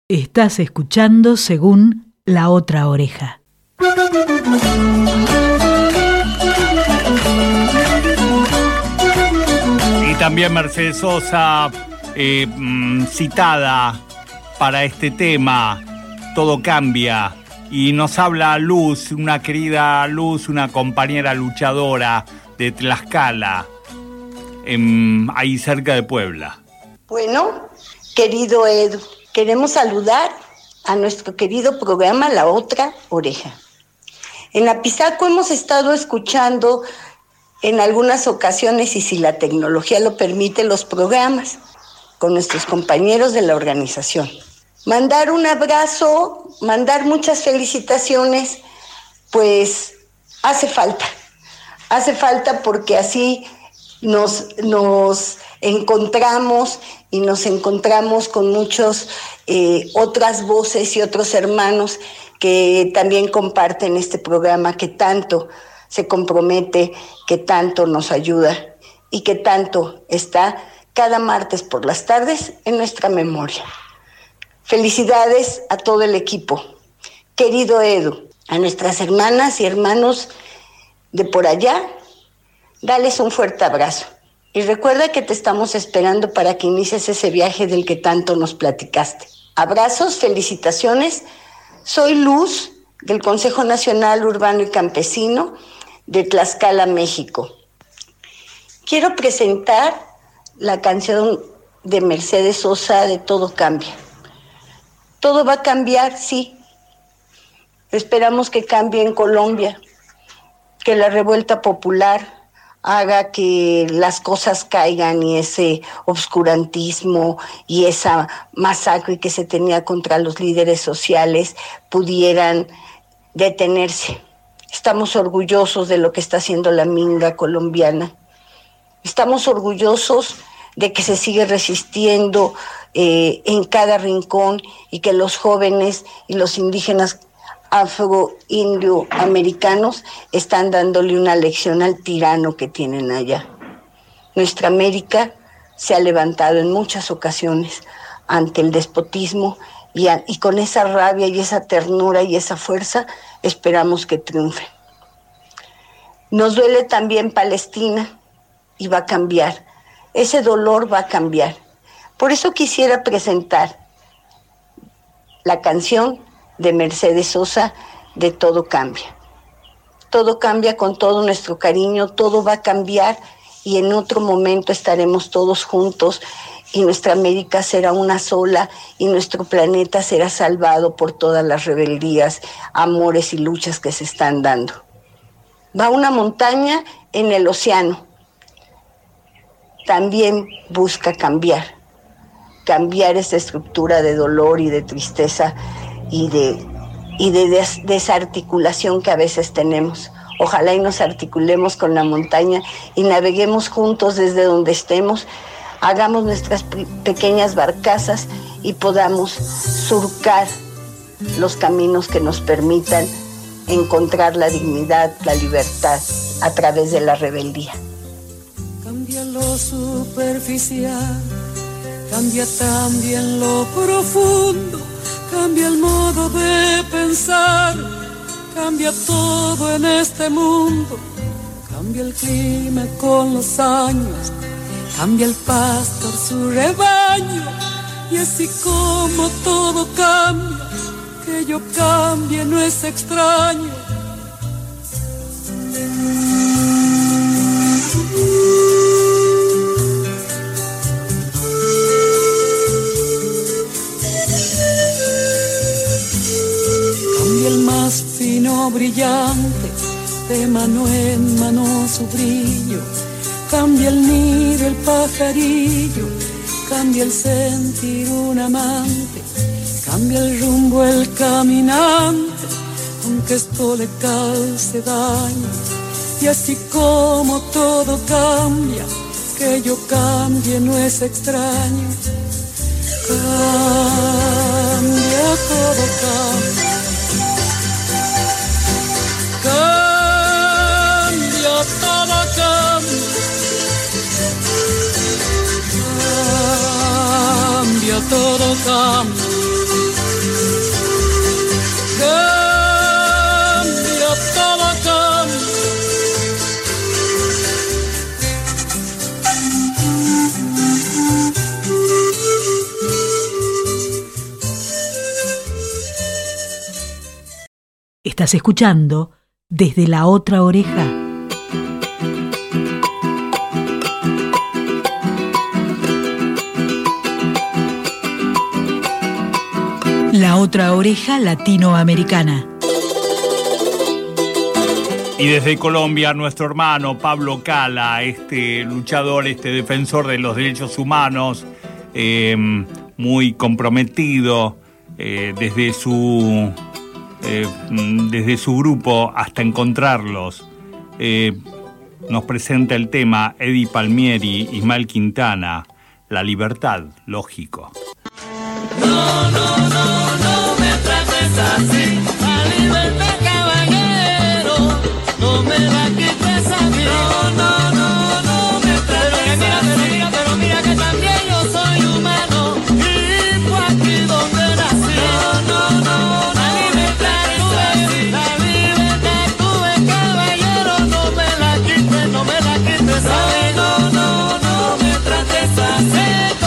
Estás escuchando Según la Otra Oreja. Y también Mercedes Sosa, citada para este tema, Todo Cambia. Y nos habla Luz, una querida Luz, una compañera luchadora de Tlaxcala, ahí cerca de Puebla. Bueno, querido Edu, queremos saludar a nuestro querido programa La Otra Oreja. En Apizaco hemos estado escuchando en algunas ocasiones, y si la tecnología lo permite, los programas con nuestros compañeros de la organización. Mandar un abrazo, mandar muchas felicitaciones, pues hace falta porque así nos encontramos y nos encontramos con muchos otras voces y otros hermanos que también comparten este programa, que tanto se compromete, que tanto nos ayuda y que tanto está cada martes por las tardes en nuestra memoria. Felicidades a todo el equipo. Querido Edu, a nuestras hermanas y hermanos de por allá, dales un fuerte abrazo. Y recuerda que te estamos esperando para que inicies ese viaje del que tanto nos platicaste. Abrazos, felicitaciones. Soy Luz, del Consejo Nacional Urbano y Campesino de Tlaxcala, México. Quiero presentar la canción de Mercedes Sosa de Todo Cambia. Todo va a cambiar, sí. Esperamos que cambie en Colombia, que la revuelta popular haga que las cosas caigan y ese obscurantismo y esa masacre que se tenía contra los líderes sociales pudieran detenerse. Estamos orgullosos de lo que está haciendo la Minga colombiana. Estamos orgullosos de que se sigue resistiendo en cada rincón y que los jóvenes y los indígenas afro-indio-americanos están dándole una lección al tirano que tienen allá. Nuestra América se ha levantado en muchas ocasiones ante el despotismo y con esa rabia y esa ternura y esa fuerza esperamos que triunfe. Nos duele también Palestina y va a cambiar. Ese dolor va a cambiar. Por eso quisiera presentar la canción de Mercedes Sosa de Todo Cambia. Todo cambia con todo nuestro cariño, todo va a cambiar y en otro momento estaremos todos juntos y nuestra América será una sola y nuestro planeta será salvado por todas las rebeldías, amores y luchas que se están dando. Va una montaña en el océano. También busca cambiar esa estructura de dolor y de tristeza y de desarticulación que a veces tenemos. Ojalá y nos articulemos con la montaña y naveguemos juntos desde donde estemos, hagamos nuestras pequeñas barcazas y podamos surcar los caminos que nos permitan encontrar la dignidad, la libertad a través de la rebeldía. Cambia lo superficial, cambia también lo profundo, cambia el modo de pensar, cambia todo en este mundo, cambia el clima con los años, cambia el pastor su rebaño, y así como todo cambia, que yo cambie no es extraño. Cambia el más fino brillante, de mano en mano su brillo, cambia el nido el pajarillo, cambia el sentir un amante, cambia el rumbo el caminante, aunque esto le cause daño. Y así como todo cambia, que yo cambie no es extraño. Cambia, todo cambia. Cambia, todo cambia. Cambia, todo cambia. Estás escuchando Desde la Otra Oreja. La Otra Oreja Latinoamericana. Y desde Colombia, nuestro hermano Pablo Cala, este luchador, este defensor de los derechos humanos, muy comprometido desde su grupo hasta encontrarlos. Nos presenta el tema Eddie Palmieri, Ismael Quintana, La Libertad, lógico. No, no, no, no me trates así, la libertad, caballero, no me la quites a mí. No, no, no, no me trates así, pero mira que también yo soy humano, y fue aquí donde nací. No, no, no, la libertad tuve, caballero, no me la quites, no me la quites a mí. No, no, no me trates así.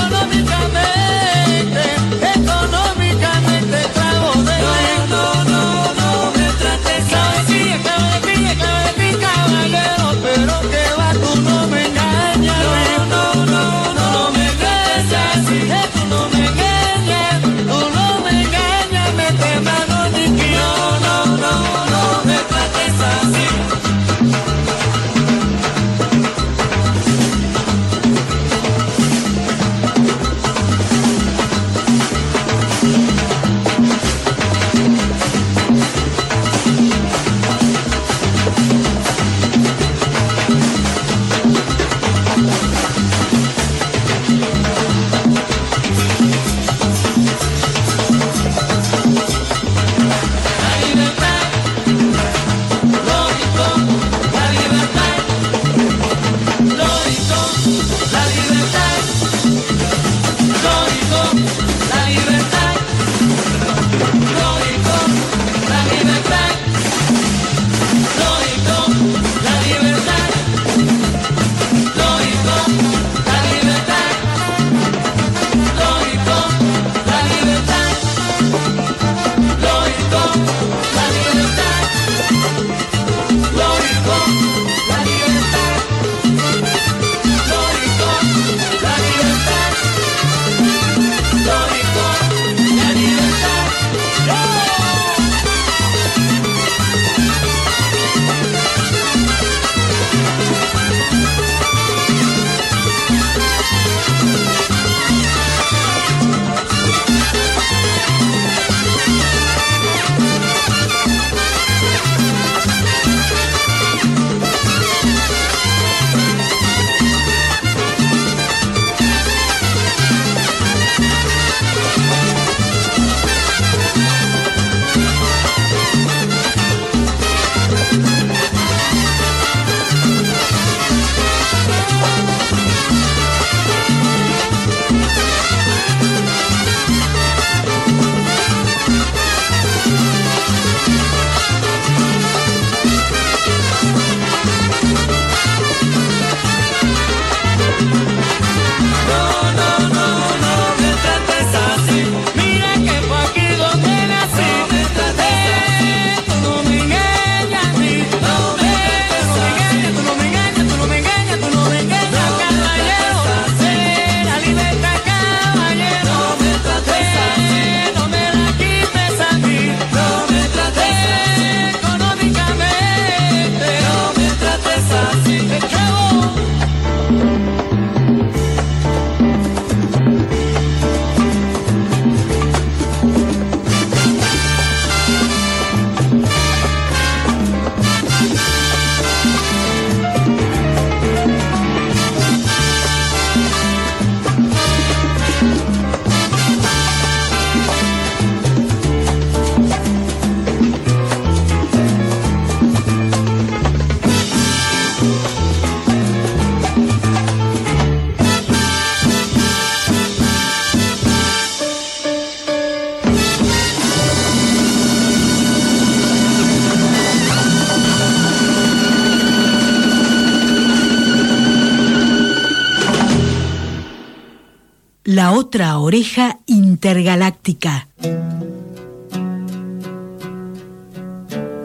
La Otra Oreja Intergaláctica.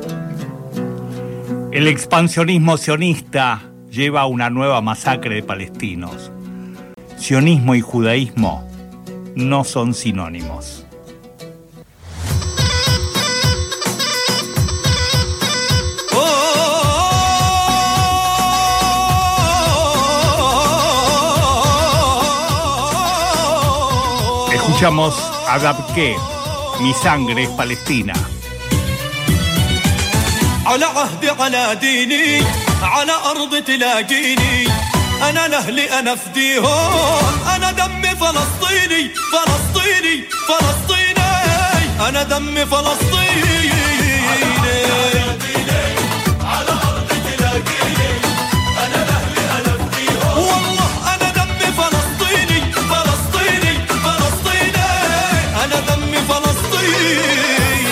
El expansionismo sionista lleva a una nueva masacre de palestinos. Sionismo y judaísmo no son sinónimos. Escuchamos a Dabke, Mi sangre es Palestina. على عهدي على ديني على أرض تلاقيني أنا لأهلي أنا فديهم أنا دمي فلسطيني فلسطيني فلسطيني أنا دمي فلسطيني على أرض تلاقيني أنا لأهلي أنا فديهم والله أنا دمي فلسطيني فلسطيني فلسطيني أنا دمي فلسطيني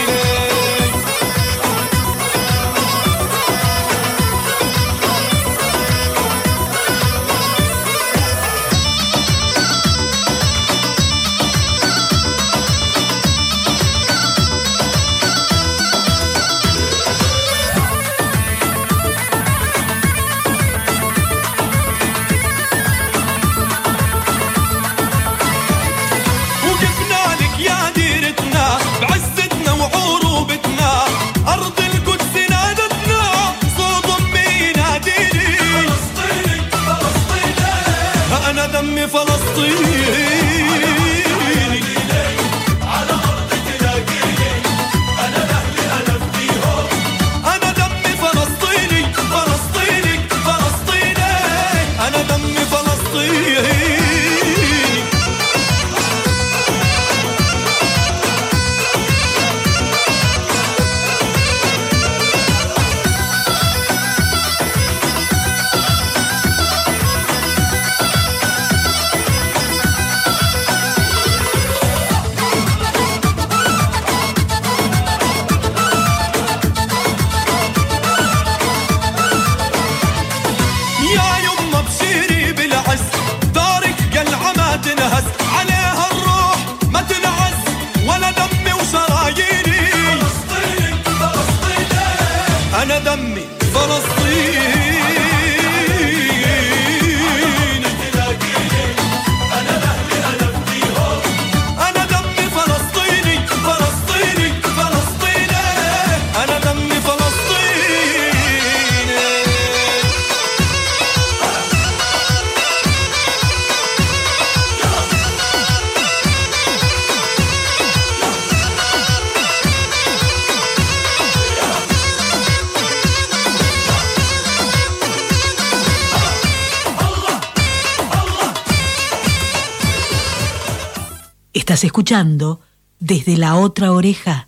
Estás escuchando Desde la Otra Oreja.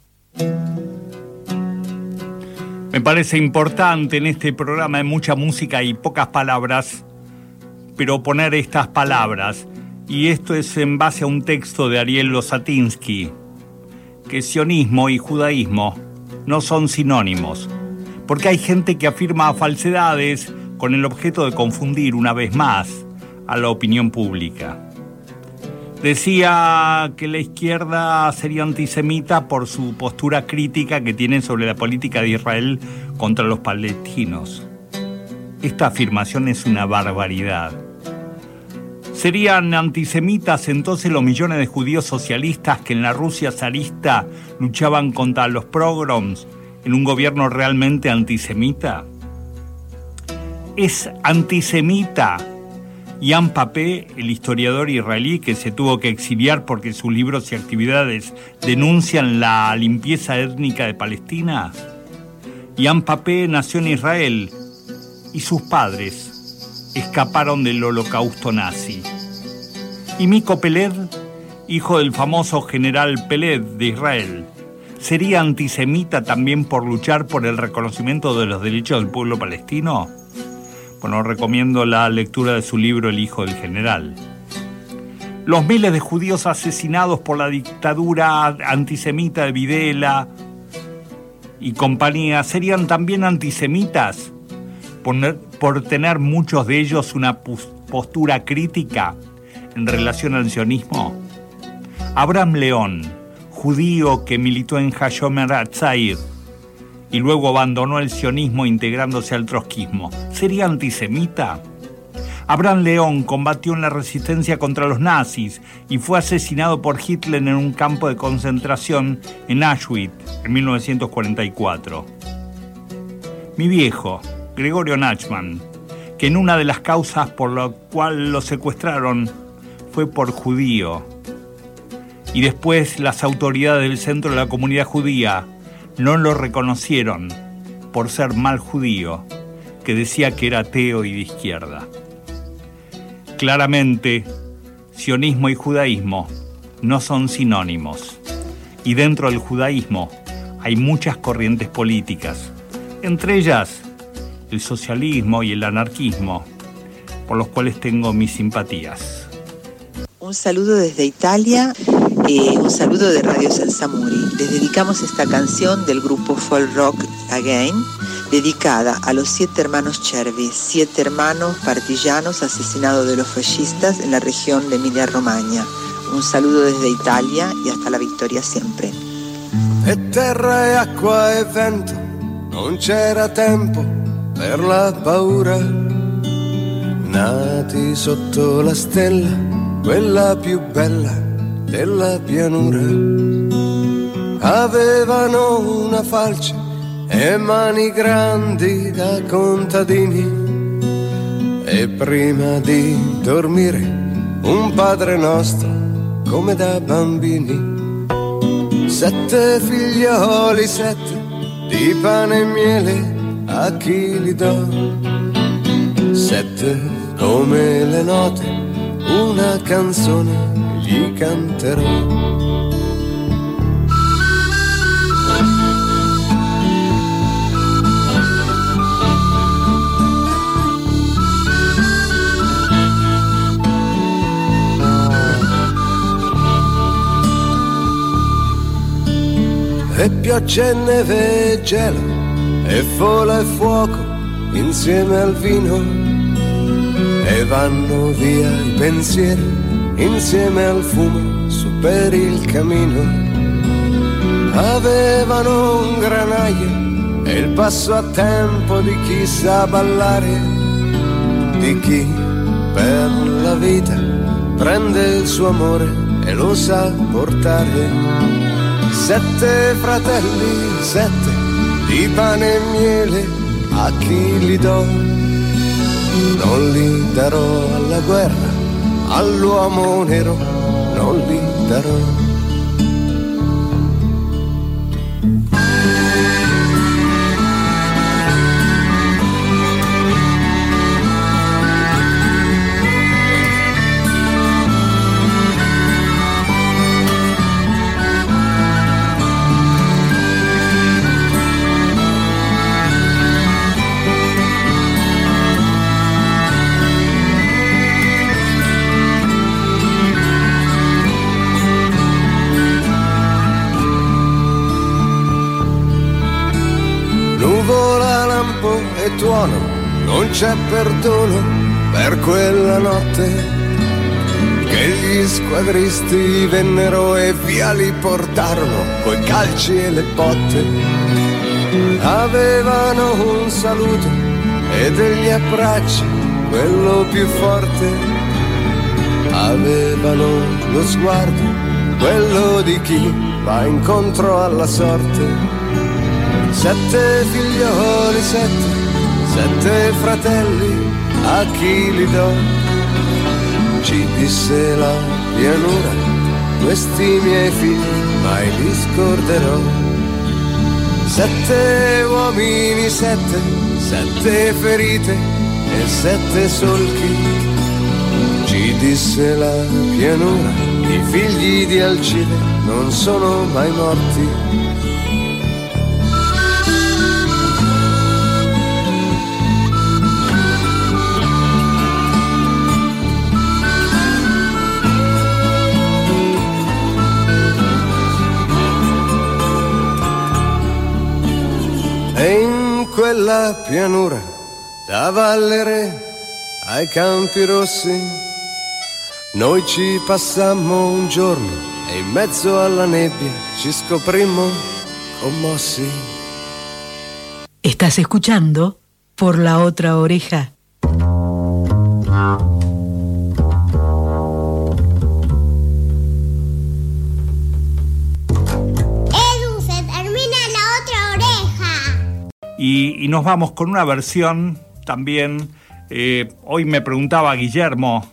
Me parece importante en este programa de mucha música y pocas palabras, pero poner estas palabras. Y esto es en base a un texto de Ariel Losatinsky, que sionismo y judaísmo no son sinónimos, porque hay gente que afirma falsedades con el objeto de confundir una vez más a la opinión pública. Decía que la izquierda sería antisemita por su postura crítica que tiene sobre la política de Israel contra los palestinos. Esta afirmación es una barbaridad. ¿Serían antisemitas entonces los millones de judíos socialistas que en la Rusia zarista luchaban contra los pogroms en un gobierno realmente antisemita? ¿Es antisemita Jan Papé, el historiador israelí que se tuvo que exiliar porque sus libros y actividades denuncian la limpieza étnica de Palestina? Jan Papé nació en Israel y sus padres escaparon del holocausto nazi. Y Miko Peled, hijo del famoso general Peled de Israel, ¿sería antisemita también por luchar por el reconocimiento de los derechos del pueblo palestino? Bueno, recomiendo la lectura de su libro El hijo del general. Los miles de judíos asesinados por la dictadura antisemita de Videla y compañía serían también antisemitas por tener muchos de ellos una postura crítica en relación al sionismo. Abraham León, judío que militó en Hashomer Hatzair y luego abandonó el sionismo integrándose al trotskismo, ¿sería antisemita? Abraham León combatió en la resistencia contra los nazis y fue asesinado por Hitler en un campo de concentración en Auschwitz en 1944. Mi viejo, Gregorio Nachman, que en una de las causas por la cual lo secuestraron fue por judío, y después las autoridades del centro de la comunidad judía no lo reconocieron por ser mal judío, que decía que era ateo y de izquierda. Claramente, sionismo y judaísmo no son sinónimos, y dentro del judaísmo hay muchas corrientes políticas, entre ellas el socialismo y el anarquismo, por los cuales tengo mis simpatías. Un saludo desde Italia, un saludo de Radio Salsamuri. Les dedicamos esta canción del grupo Folk Rock Again, dedicada a los 7 hermanos Cervi, 7 hermanos partigianos asesinados de los fascistas en la región de Emilia-Romagna. Un saludo desde Italia y hasta la vittoria siempre. E terra e acqua e vento, non c'era tempo per la paura. Nati sotto la stella, quella più bella della pianura. Avevano una falce e mani grandi da contadini, e prima di dormire un Padre Nostro come da bambini. 7 figlioli, 7 di pane e miele, a chi li do? 7 come le note, una canzone gli canterò. E pioggia e neve e gelo, e fola e fuoco insieme al vino, e vanno via i pensieri insieme al fumo su per il camino. Avevano un granaio e il passo a tempo di chi sa ballare, di chi per la vita prende il suo amore e lo sa portare. 7 fratelli, 7 di pane e miele, a chi li do? Non li darò alla guerra, all'uomo nero non li darò. E tuono, non c'è perdono per quella notte che gli squadristi vennero e via li portarono coi calci e le botte. Avevano un saluto e degli abbracci, quello più forte. Avevano lo sguardo, quello di chi va incontro alla sorte. 7 figlioli, 7 fratelli, a chi li do? Ci disse la pianura, questi miei figli mai li scorderò. 7 uomini, 7 ferite e 7 solchi. Ci disse la pianura, i figli di Alcide non sono mai morti. E in quella pianura, da Valle Re ai Campi Rossi, noi ci passammo un giorno e in mezzo alla nebbia ci scoprimmo commossi. Estás escuchando Por la Otra Oreja. Edu, se termina la otra oreja. Y nos vamos con una versión también. Hoy me preguntaba Guillermo,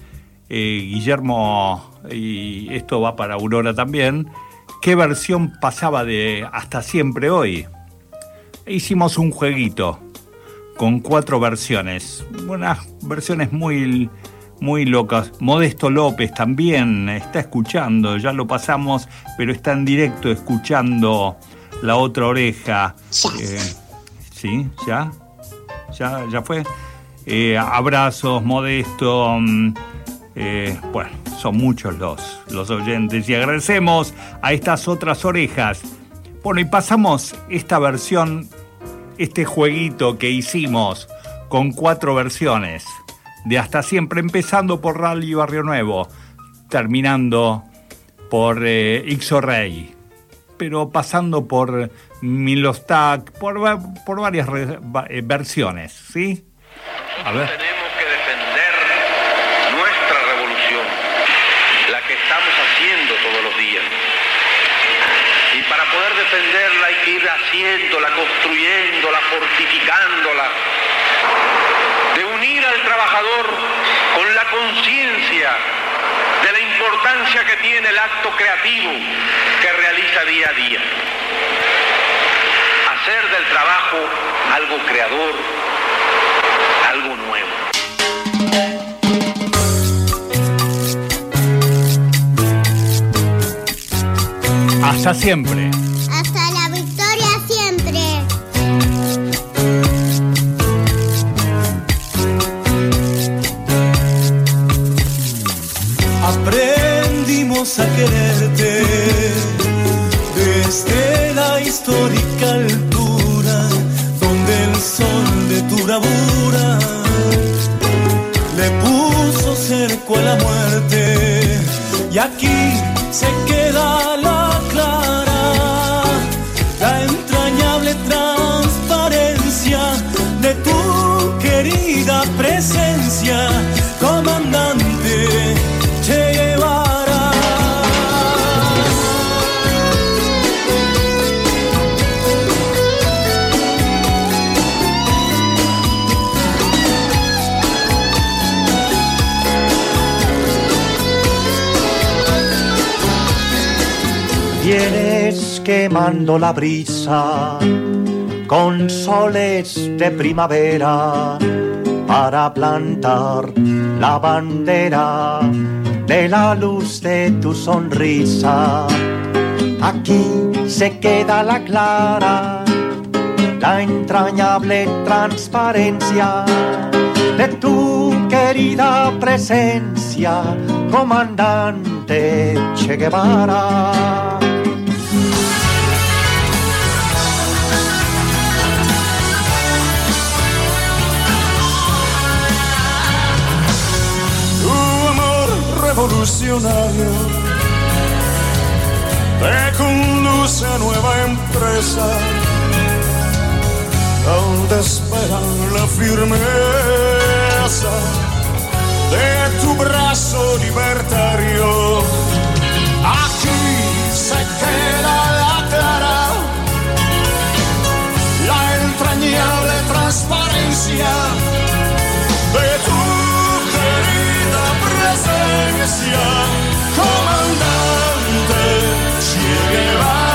y esto va para Aurora también, ¿qué versión pasaba de Hasta Siempre Hoy? Hicimos un jueguito con 4 versiones, unas versiones muy, muy locas. Modesto López también está escuchando, ya lo pasamos, pero está en directo escuchando La Otra Oreja. ¿Sí? ¿Ya fue? Abrazos, Modesto. Bueno, son muchos los oyentes y agradecemos a estas otras orejas. Bueno, y pasamos esta versión, este jueguito que hicimos con 4 versiones de Hasta Siempre, empezando por Rally Barrio Nuevo, terminando por Ixo Rey, pero pasando por Milostak, por varias versiones, ¿sí? A ver. Tenemos que defender nuestra revolución, la que estamos haciendo todos los días. Y para poder defenderla hay que ir haciéndola, construyéndola, fortificándola. De unir al trabajador con la conciencia de la importancia que tiene el acto creativo que realiza día a día. Hacer del trabajo algo creador, algo nuevo. Hasta siempre. Hasta la victoria siempre. Aprendimos a quererte desde la histórica altura donde el sol de tu bravura le puso cerco a la muerte, y aquí se queda la clara, la entrañable transparencia de tu querida presencia, comandante Che Guevara. Vienes quemando la brisa con soles de primavera para plantar la bandera de la luz de tu sonrisa. Aquí se queda la clara, la entrañable transparencia de tu querida presencia, comandante Che Guevara. Revolucionario te conduce a nueva empresa donde espera la firmeza de tu brazo libertario. Aquí se queda la clara, la entrañable transparencia de tu querida presencia, comandante Che Guevara.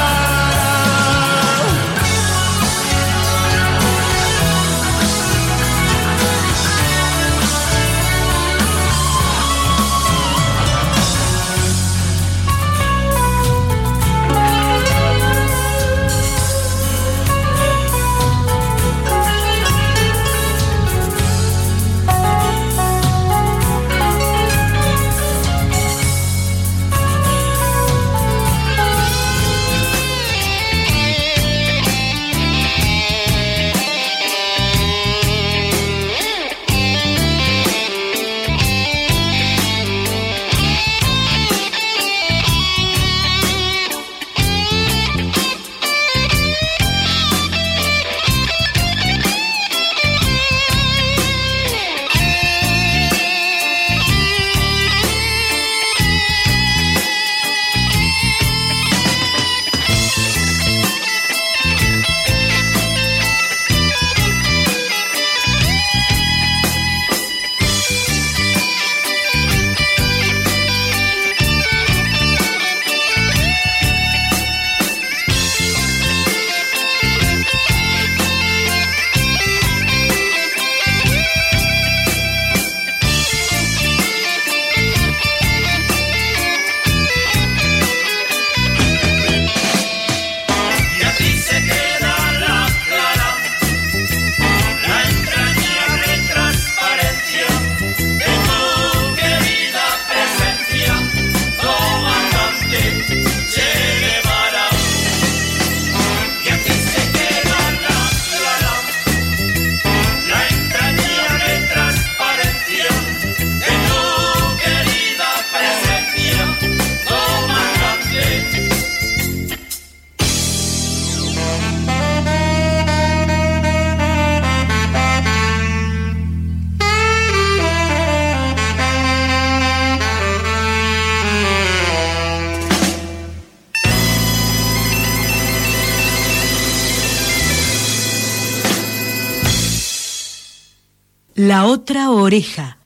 La otra oreja.